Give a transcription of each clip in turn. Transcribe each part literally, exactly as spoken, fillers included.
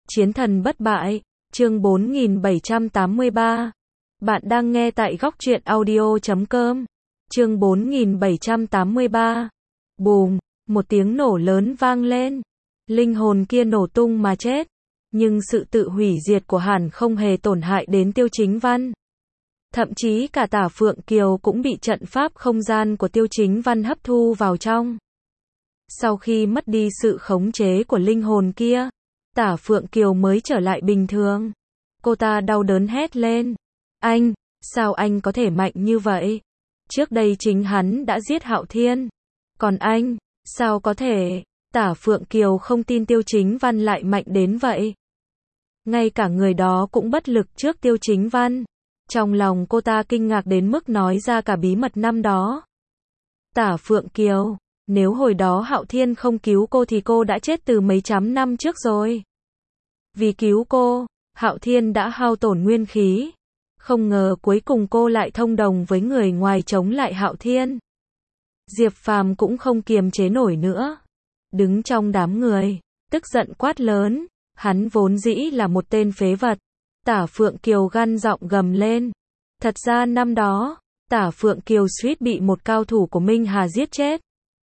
Chiến thần bất bại, chương bốn nghìn bảy trăm tám mươi ba. Bạn đang nghe tại góc truyện audio chấm com. Chương bốn nghìn bảy trăm tám mươi ba. Bùm, một tiếng nổ lớn vang lên. Linh hồn kia nổ tung mà chết. Nhưng sự tự hủy diệt của Hàn không hề tổn hại đến Tiêu Chính Văn. Thậm chí cả Tả Phượng Kiều cũng bị trận pháp không gian của Tiêu Chính Văn hấp thu vào trong. Sau khi mất đi sự khống chế của linh hồn kia, Tả Phượng Kiều mới trở lại bình thường. Cô ta đau đớn hét lên. Anh, sao anh có thể mạnh như vậy? Trước đây chính hắn đã giết Hạo Thiên. Còn anh, sao có thể? Tả Phượng Kiều không tin Tiêu Chính Văn lại mạnh đến vậy. Ngay cả người đó cũng bất lực trước Tiêu Chính Văn. Trong lòng cô ta kinh ngạc đến mức nói ra cả bí mật năm đó. Tả Phượng Kiều, nếu hồi đó Hạo Thiên không cứu cô thì cô đã chết từ mấy trăm năm trước rồi. Vì cứu cô, Hạo Thiên đã hao tổn nguyên khí. Không ngờ cuối cùng cô lại thông đồng với người ngoài chống lại Hạo Thiên. Diệp Phàm cũng không kiềm chế nổi nữa. Đứng trong đám người, tức giận quát lớn. Hắn vốn dĩ là một tên phế vật. Tả Phượng Kiều gằn giọng gầm lên. Thật ra năm đó, Tả Phượng Kiều suýt bị một cao thủ của Minh Hà giết chết.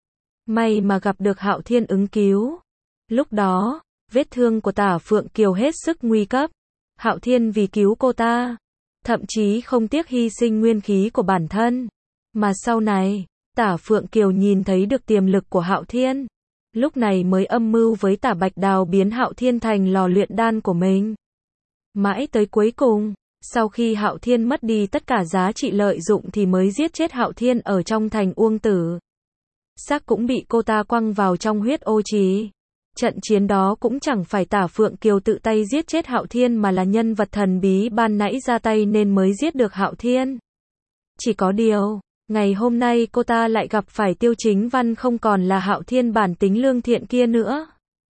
May mà gặp được Hạo Thiên ứng cứu. Lúc đó, vết thương của Tả Phượng Kiều hết sức nguy cấp. Hạo Thiên vì cứu cô ta, thậm chí không tiếc hy sinh nguyên khí của bản thân. Mà sau này, Tả Phượng Kiều nhìn thấy được tiềm lực của Hạo Thiên. Lúc này mới âm mưu với Tả Bạch Đào biến Hạo Thiên thành lò luyện đan của mình. Mãi tới cuối cùng, sau khi Hạo Thiên mất đi tất cả giá trị lợi dụng thì mới giết chết Hạo Thiên ở trong thành Uông Tử. Xác cũng bị cô ta quăng vào trong huyết ô trì. Trận chiến đó cũng chẳng phải Tả Phượng Kiều tự tay giết chết Hạo Thiên mà là nhân vật thần bí ban nãy ra tay nên mới giết được Hạo Thiên. Chỉ có điều, ngày hôm nay cô ta lại gặp phải Tiêu Chính Văn không còn là Hạo Thiên bản tính lương thiện kia nữa.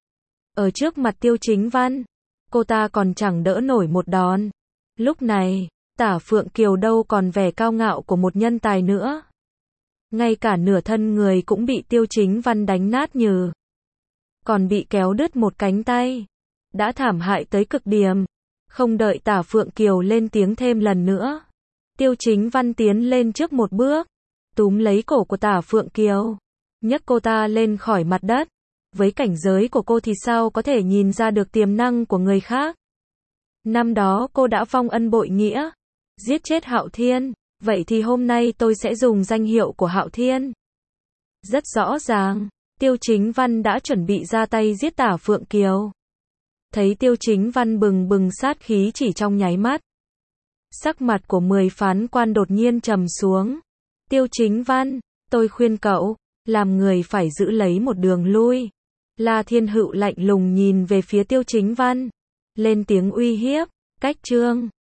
Ở trước mặt Tiêu Chính Văn, cô ta còn chẳng đỡ nổi một đòn. Lúc này, Tả Phượng Kiều đâu còn vẻ cao ngạo của một nhân tài nữa. Ngay cả nửa thân người cũng bị Tiêu Chính Văn đánh nát nhừ. Còn bị kéo đứt một cánh tay. Đã thảm hại tới cực điểm. Không đợi Tả Phượng Kiều lên tiếng thêm lần nữa. Tiêu Chính Văn tiến lên trước một bước. Túm lấy cổ của Tả Phượng Kiều. Nhấc cô ta lên khỏi mặt đất. Với cảnh giới của cô thì sao có thể nhìn ra được tiềm năng của người khác. Năm đó cô đã vong ân bội nghĩa. Giết chết Hạo Thiên. Vậy thì hôm nay tôi sẽ dùng danh hiệu của Hạo Thiên. Rất rõ ràng, Tiêu Chính Văn đã chuẩn bị ra tay giết Tả Phượng Kiều. Thấy Tiêu Chính Văn bừng bừng sát khí chỉ trong nháy mắt. Sắc mặt của mười phán quan đột nhiên trầm xuống. Tiêu Chính Văn, tôi khuyên cậu, làm người phải giữ lấy một đường lui. La Thiên Hựu lạnh lùng nhìn về phía Tiêu Chính Văn. Lên tiếng uy hiếp, cách chương.